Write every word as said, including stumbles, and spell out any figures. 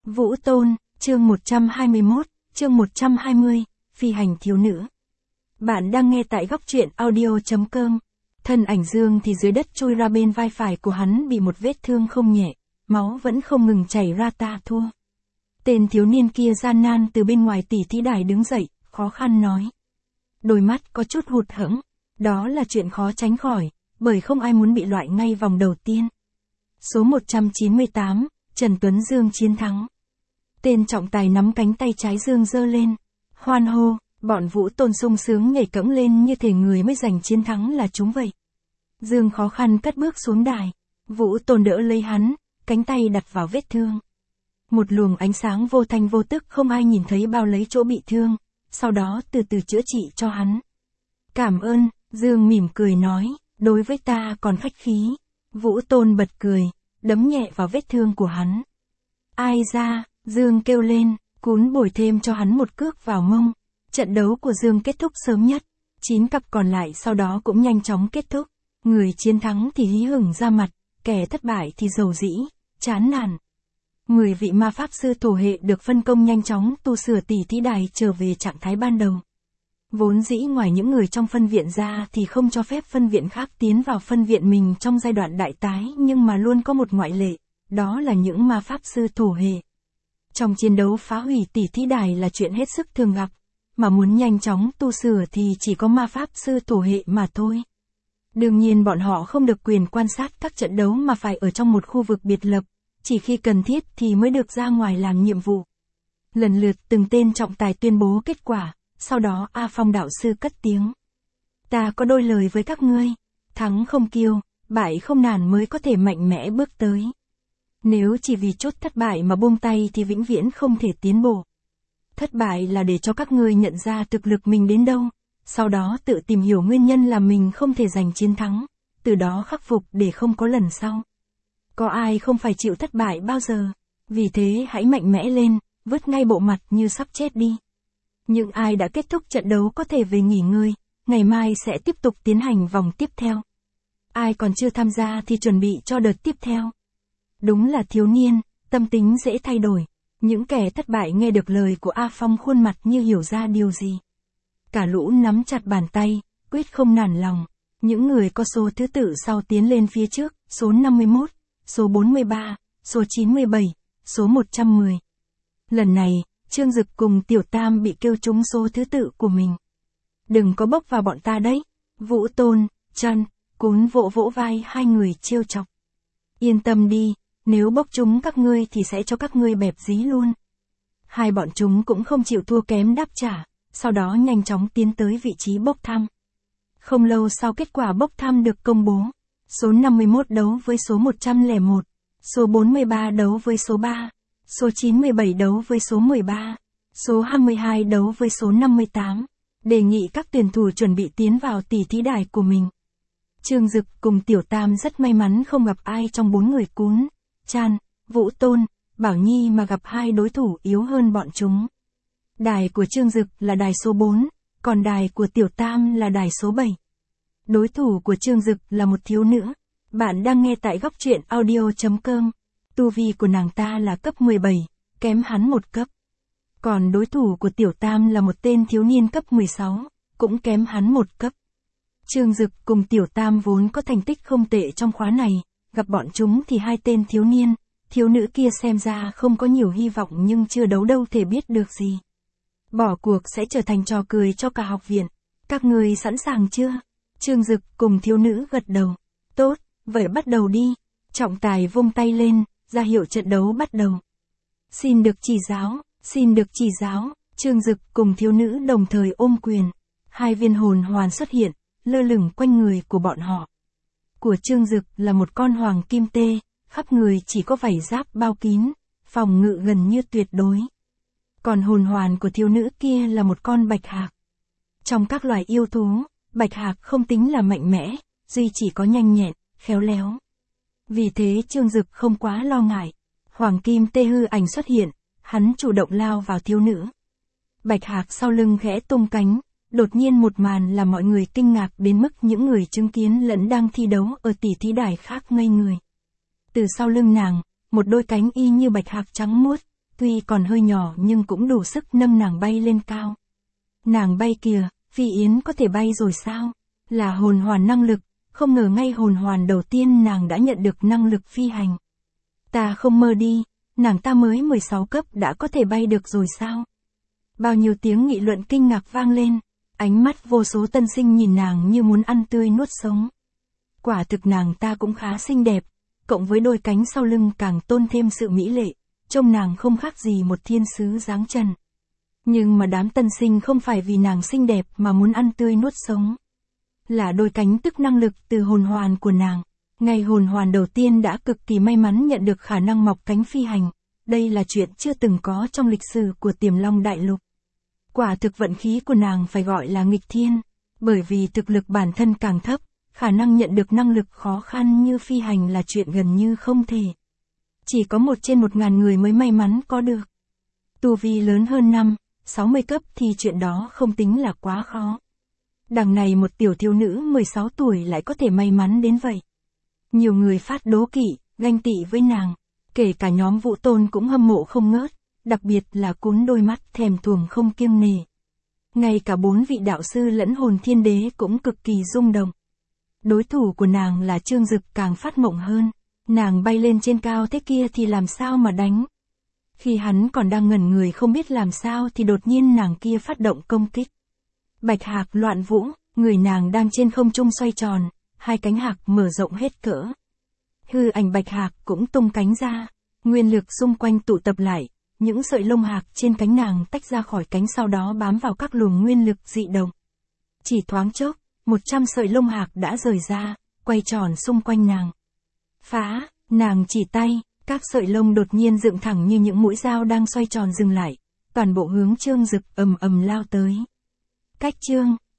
Vũ Tôn, chương một trăm hai mươi mốt, chương một trăm hai mươi, phi hành thiếu nữ. Bạn đang nghe tại góc truyện audio chấm com. Thân ảnh Dương thì dưới đất trôi ra, bên vai phải của hắn bị một vết thương không nhẹ, máu vẫn không ngừng chảy ra. Ta thua. Tên thiếu niên kia gian nan từ bên ngoài tỷ thí đài đứng dậy, khó khăn nói. Đôi mắt có chút hụt hẫng, đó là chuyện khó tránh khỏi, bởi không ai muốn bị loại ngay vòng đầu tiên. Số một trăm chín mươi tám, Trần Tuấn Dương chiến thắng. Tên trọng tài nắm cánh tay trái Dương giơ lên, hoan hô, bọn Vũ Tôn sung sướng nhảy cẫng lên như thể người mới giành chiến thắng là chúng vậy. Dương khó khăn cất bước xuống đài, Vũ Tôn đỡ lấy hắn, cánh tay đặt vào vết thương. Một luồng ánh sáng vô thanh vô tức không ai nhìn thấy bao lấy chỗ bị thương, sau đó từ từ chữa trị cho hắn. Cảm ơn, Dương mỉm cười nói, đối với ta còn khách khí. Vũ Tôn bật cười, đấm nhẹ vào vết thương của hắn. Ai ra, Dương kêu lên, cún bồi thêm cho hắn một cước vào mông. Trận đấu của Dương kết thúc sớm nhất, chín cặp còn lại sau đó cũng nhanh chóng kết thúc. Người chiến thắng thì hí hửng ra mặt, kẻ thất bại thì dầu dĩ, chán nản. Mười vị ma pháp sư thổ hệ được phân công nhanh chóng tu sửa tỷ thí đài trở về trạng thái ban đầu. Vốn dĩ ngoài những người trong phân viện ra thì không cho phép phân viện khác tiến vào phân viện mình trong giai đoạn đại tái, nhưng mà luôn có một ngoại lệ, đó là những ma pháp sư thổ hệ. Trong chiến đấu phá hủy tỷ thí đài là chuyện hết sức thường gặp, mà muốn nhanh chóng tu sửa thì chỉ có ma pháp sư thổ hệ mà thôi. Đương nhiên bọn họ không được quyền quan sát các trận đấu mà phải ở trong một khu vực biệt lập, chỉ khi cần thiết thì mới được ra ngoài làm nhiệm vụ. Lần lượt từng tên trọng tài tuyên bố kết quả, sau đó A Phong đạo sư cất tiếng. Ta có đôi lời với các ngươi, thắng không kiêu, bại không nản mới có thể mạnh mẽ bước tới. Nếu chỉ vì chút thất bại mà buông tay thì vĩnh viễn không thể tiến bộ. Thất bại là để cho các ngươi nhận ra thực lực mình đến đâu, sau đó tự tìm hiểu nguyên nhân là mình không thể giành chiến thắng, từ đó khắc phục để không có lần sau. Có ai không phải chịu thất bại bao giờ, vì thế hãy mạnh mẽ lên, vứt ngay bộ mặt như sắp chết đi. Những ai đã kết thúc trận đấu có thể về nghỉ ngơi, ngày mai sẽ tiếp tục tiến hành vòng tiếp theo. Ai còn chưa tham gia thì chuẩn bị cho đợt tiếp theo. Đúng là thiếu niên, tâm tính dễ thay đổi. Những kẻ thất bại nghe được lời của A Phong khuôn mặt như hiểu ra điều gì. Cả lũ nắm chặt bàn tay, quyết không nản lòng. Những người có số thứ tự sau tiến lên phía trước, số năm mươi mốt, số bốn mươi ba, số chín mươi bảy, số một trăm mười. Lần này, Trương Dực cùng Tiểu Tam bị kêu trúng số thứ tự của mình. Đừng có bốc vào bọn ta đấy. Vũ Tôn, Trần, cún vỗ vỗ vai hai người trêu chọc. Yên tâm đi, nếu bốc trúng các ngươi thì sẽ cho các ngươi bẹp dí luôn. Hai bọn chúng cũng không chịu thua kém đáp trả, sau đó nhanh chóng tiến tới vị trí bốc thăm. Không lâu sau kết quả bốc thăm được công bố. Số năm mươi mốt đấu với số một trăm lẻ một, số bốn mươi ba đấu với số ba, số chín mươi bảy đấu với số mười ba, số hai mươi hai đấu với số năm mươi tám. Đề nghị các tuyển thủ chuẩn bị tiến vào tỷ thí đài của mình. Trương Dực cùng Tiểu Tam rất may mắn không gặp ai trong bốn người cún, Chan, Vũ Tôn, Bảo Nhi mà gặp hai đối thủ yếu hơn bọn chúng. Đài của Trương Dực là đài số bốn, còn đài của Tiểu Tam là đài số bảy. Đối thủ của Trương Dực là một thiếu nữ. Bạn đang nghe tại góc truyện audio chấm com. Tu vi của nàng ta là cấp mười bảy, kém hắn một cấp. Còn đối thủ của Tiểu Tam là một tên thiếu niên cấp mười sáu, cũng kém hắn một cấp. Trương Dực cùng Tiểu Tam vốn có thành tích không tệ trong khóa này, gặp bọn chúng thì hai tên thiếu niên, thiếu nữ kia xem ra không có nhiều hy vọng nhưng chưa đấu đâu thể biết được gì. Bỏ cuộc sẽ trở thành trò cười cho cả học viện. Các người sẵn sàng chưa? Trương Dực cùng thiếu nữ gật đầu. Tốt, vậy bắt đầu đi. Trọng tài vung tay lên, ra hiệu trận đấu bắt đầu. Xin được chỉ giáo, xin được chỉ giáo. Trương Dực cùng thiếu nữ đồng thời ôm quyền. Hai viên hồn hoàn xuất hiện, lơ lửng quanh người của bọn họ. Của Trương Dực là một con hoàng kim tê, khắp người chỉ có vảy giáp bao kín, phòng ngự gần như tuyệt đối. Còn hồn hoàn của thiếu nữ kia là một con bạch hạc. Trong các loài yêu thú, bạch hạc không tính là mạnh mẽ, duy chỉ có nhanh nhẹn, khéo léo. Vì thế Trương Dực không quá lo ngại. Hoàng kim tê hư ảnh xuất hiện, hắn chủ động lao vào thiếu nữ. Bạch hạc sau lưng khẽ tung cánh, đột nhiên một màn làm mọi người kinh ngạc đến mức những người chứng kiến lẫn đang thi đấu ở tỷ thí đài khác ngây người. Từ sau lưng nàng, một đôi cánh y như bạch hạc trắng muốt, tuy còn hơi nhỏ nhưng cũng đủ sức nâng nàng bay lên cao. Nàng bay kìa, Phi Yến có thể bay rồi sao? Là hồn hoàn năng lực, không ngờ ngay hồn hoàn đầu tiên nàng đã nhận được năng lực phi hành. Ta không mơ đi, nàng ta mới mười sáu cấp đã có thể bay được rồi sao? Bao nhiêu tiếng nghị luận kinh ngạc vang lên, ánh mắt vô số tân sinh nhìn nàng như muốn ăn tươi nuốt sống. Quả thực nàng ta cũng khá xinh đẹp, cộng với đôi cánh sau lưng càng tôn thêm sự mỹ lệ, trông nàng không khác gì một thiên sứ dáng trần. Nhưng mà đám tân sinh không phải vì nàng xinh đẹp mà muốn ăn tươi nuốt sống. Là đôi cánh tức năng lực từ hồn hoàn của nàng. Ngày hồn hoàn đầu tiên đã cực kỳ may mắn nhận được khả năng mọc cánh phi hành. Đây là chuyện chưa từng có trong lịch sử của Tiềm Long Đại Lục. Quả thực vận khí của nàng phải gọi là nghịch thiên, bởi vì thực lực bản thân càng thấp, khả năng nhận được năng lực khó khăn như phi hành là chuyện gần như không thể. Chỉ có một trên một ngàn người mới may mắn có được. Tu vi lớn hơn năm, sáu mươi cấp thì chuyện đó không tính là quá khó. Đằng này một tiểu thiếu nữ mười sáu tuổi lại có thể may mắn đến vậy. Nhiều người phát đố kỵ, ganh tị với nàng, kể cả nhóm Vũ Tôn cũng hâm mộ không ngớt, đặc biệt là cuốn đôi mắt thèm thuồng không kiêng nề. Ngay cả bốn vị đạo sư lẫn hồn thiên đế cũng cực kỳ rung động. Đối thủ của nàng là Trương Dực càng phát mộng hơn, nàng bay lên trên cao thế kia thì làm sao mà đánh. Khi hắn còn đang ngẩn người không biết làm sao thì đột nhiên nàng kia phát động công kích. Bạch hạc loạn vũ, người nàng đang trên không trung xoay tròn, hai cánh hạc mở rộng hết cỡ. Hư ảnh bạch hạc cũng tung cánh ra, nguyên lực xung quanh tụ tập lại, những sợi lông hạc trên cánh nàng tách ra khỏi cánh sau đó bám vào các luồng nguyên lực dị động. Chỉ thoáng chốc, một trăm sợi lông hạc đã rời ra, quay tròn xung quanh nàng. Phá, nàng chỉ tay, các sợi lông đột nhiên dựng thẳng như những mũi dao đang xoay tròn dừng lại, toàn bộ hướng Trương Dực ầm ầm lao tới. Cách Trương